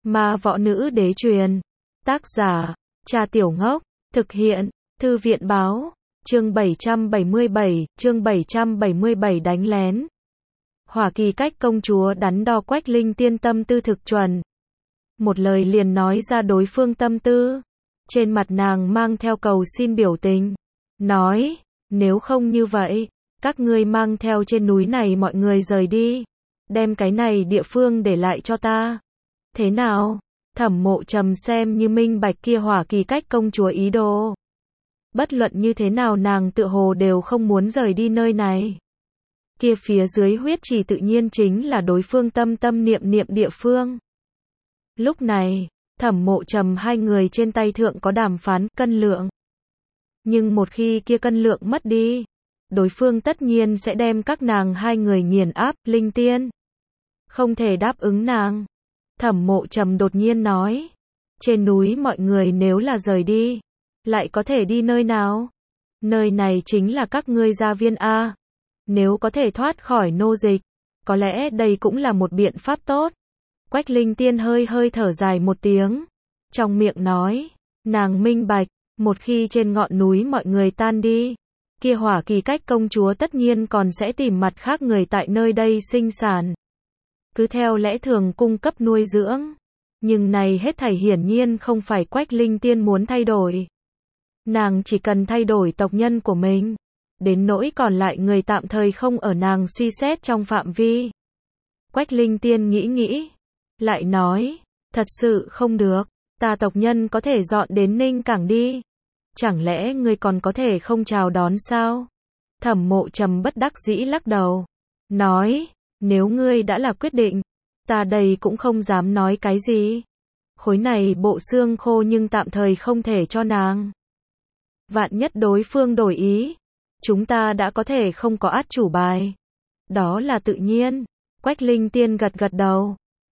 Ma Võ Nữ Đế truyền. Tác giả, Cha Tiểu Ngốc. Thực hiện, Thư viện Báo. Chương 777, đánh lén. Hỏa Kỳ Cách công chúa đắn đo Quách Linh Tiên tâm tư thực chuẩn. Một lời liền nói ra đối phương tâm tư. Trên mặt nàng mang theo cầu xin biểu tình. Nói, nếu không như vậy, các ngươi mang theo trên núi này mọi người rời đi. Đem cái này địa phương để lại cho ta. Thế nào? Thẩm Mộ Trầm xem như minh bạch kia Hỏa Kỳ Cách công chúa ý đồ. Bất luận như thế nào nàng tựa hồ đều không muốn rời đi nơi này. Kia phía dưới huyết trì tự nhiên chính là đối phương tâm tâm niệm niệm địa phương. Lúc này, Thẩm Mộ Trầm hai người trên tay thượng có đàm phán cân lượng. Nhưng một khi kia cân lượng mất đi, đối phương tất nhiên sẽ đem các nàng hai người nghiền áp. Linh Tiên không thể đáp ứng nàng. Thẩm Mộ Trầm đột nhiên nói, trên núi mọi người nếu là rời đi, lại có thể đi nơi nào? Nơi này chính là các ngươi gia viên a. Nếu có thể thoát khỏi nô dịch, có lẽ đây cũng là một biện pháp tốt. Quách Linh Tiên hơi hơi thở dài một tiếng, trong miệng nói, nàng minh bạch, một khi trên ngọn núi mọi người tan đi, kia Hỏa Kỳ Cách công chúa tất nhiên còn sẽ tìm mặt khác người tại nơi đây sinh sản. Cứ theo lẽ thường cung cấp nuôi dưỡng. Nhưng này hết thảy hiển nhiên không phải Quách Linh Tiên muốn thay đổi. Nàng chỉ cần thay đổi tộc nhân của mình. Đến nỗi còn lại người tạm thời không ở nàng suy xét trong phạm vi. Quách Linh Tiên nghĩ, lại nói, thật sự không được, ta tộc nhân có thể dọn đến Ninh Cảng đi. Chẳng lẽ ngươi còn có thể không chào đón sao? Thẩm Mộ Trầm bất đắc dĩ lắc đầu, nói, nếu ngươi đã là quyết định, ta đây cũng không dám nói cái gì. Khối này bộ xương khô nhưng tạm thời không thể cho nàng. Vạn nhất đối phương đổi ý, chúng ta đã có thể không có át chủ bài. Đó là tự nhiên. Quách Linh Tiên gật gật đầu,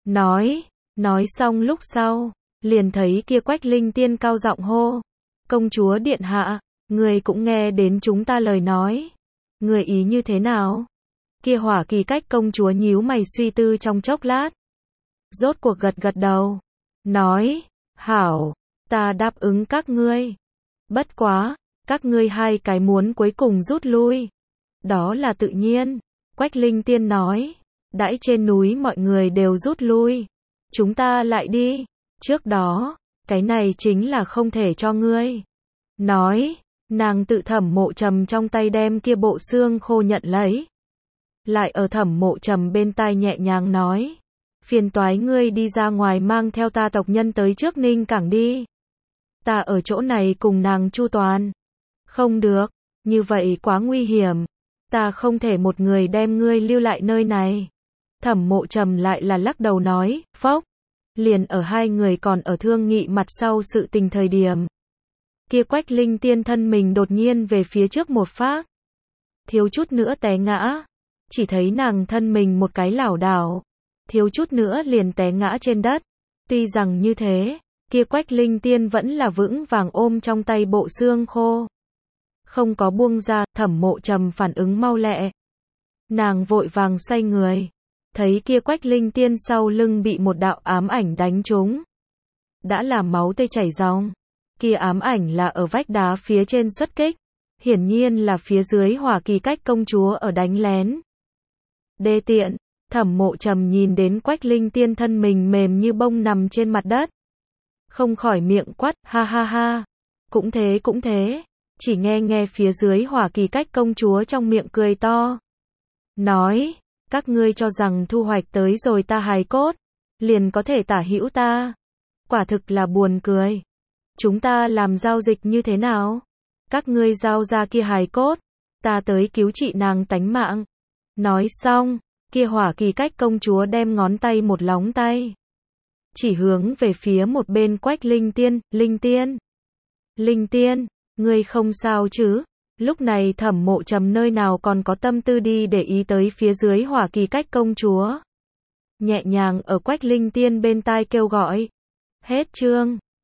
nói xong lúc sau, liền thấy kia Quách Linh Tiên cao giọng hô, công chúa điện hạ, người cũng nghe đến chúng ta lời nói. Người ý như thế nào? Kia Hỏa Kỳ Cách công chúa nhíu mày suy tư trong chốc lát. Rốt cuộc gật gật đầu, nói, hảo, ta đáp ứng các ngươi. Bất quá, các ngươi hai cái muốn cuối cùng rút lui. Đó là tự nhiên. Quách Linh Tiên nói, đãi trên núi mọi người đều rút lui, chúng ta lại đi. Trước đó, cái này chính là không thể cho ngươi. Nói, nàng tự Thẩm Mộ Trầm trong tay đem kia bộ xương khô nhận lấy. Lại ở Thẩm Mộ Trầm bên tai nhẹ nhàng nói, phiền toái ngươi đi ra ngoài mang theo ta tộc nhân tới trước Ninh Cảng đi. Ta ở chỗ này cùng nàng chu toàn. Không được, như vậy quá nguy hiểm. Ta không thể một người đem ngươi lưu lại nơi này. Thẩm Mộ Trầm lại là lắc đầu nói, phốc. Liền ở hai người còn ở thương nghị mặt sau sự tình thời điểm. Kia Quách Linh Tiên thân mình đột nhiên về phía trước một phát. Thiếu chút nữa té ngã. Chỉ thấy nàng thân mình một cái lảo đảo. Thiếu chút nữa liền té ngã trên đất. Tuy rằng như thế, kia Quách Linh Tiên vẫn là vững vàng ôm trong tay bộ xương khô. Không có buông ra. Thẩm Mộ Trầm phản ứng mau lẹ. Nàng vội vàng xoay người. Thấy kia Quách Linh Tiên sau lưng bị một đạo ám ảnh đánh trúng. Đã là máu tươi chảy ròng. Kia ám ảnh là ở vách đá phía trên xuất kích. Hiển nhiên là phía dưới Hỏa Kỳ Cách công chúa ở đánh lén. Đê tiện. Thẩm Mộ Trầm nhìn đến Quách Linh Tiên thân mình mềm như bông nằm trên mặt đất. Không khỏi miệng quát, ha ha ha. Cũng thế. Chỉ nghe phía dưới Hỏa Kỳ Cách công chúa trong miệng cười to. Nói, các ngươi cho rằng thu hoạch tới rồi ta hài cốt, liền có thể tả hữu ta. Quả thực là buồn cười. Chúng ta làm giao dịch như thế nào? Các ngươi giao ra kia hài cốt, ta tới cứu trị nàng tánh mạng. Nói xong, kia Hỏa Kỳ Cách công chúa đem ngón tay một lóng tay. Chỉ hướng về phía một bên Quách Linh Tiên, Linh Tiên, ngươi không sao chứ? Lúc này Thẩm Mộ Trầm nơi nào còn có tâm tư đi để ý tới phía dưới Hỏa Kỳ Cách công chúa. Nhẹ nhàng ở Quách Linh Tiên bên tai kêu gọi. Hết chương.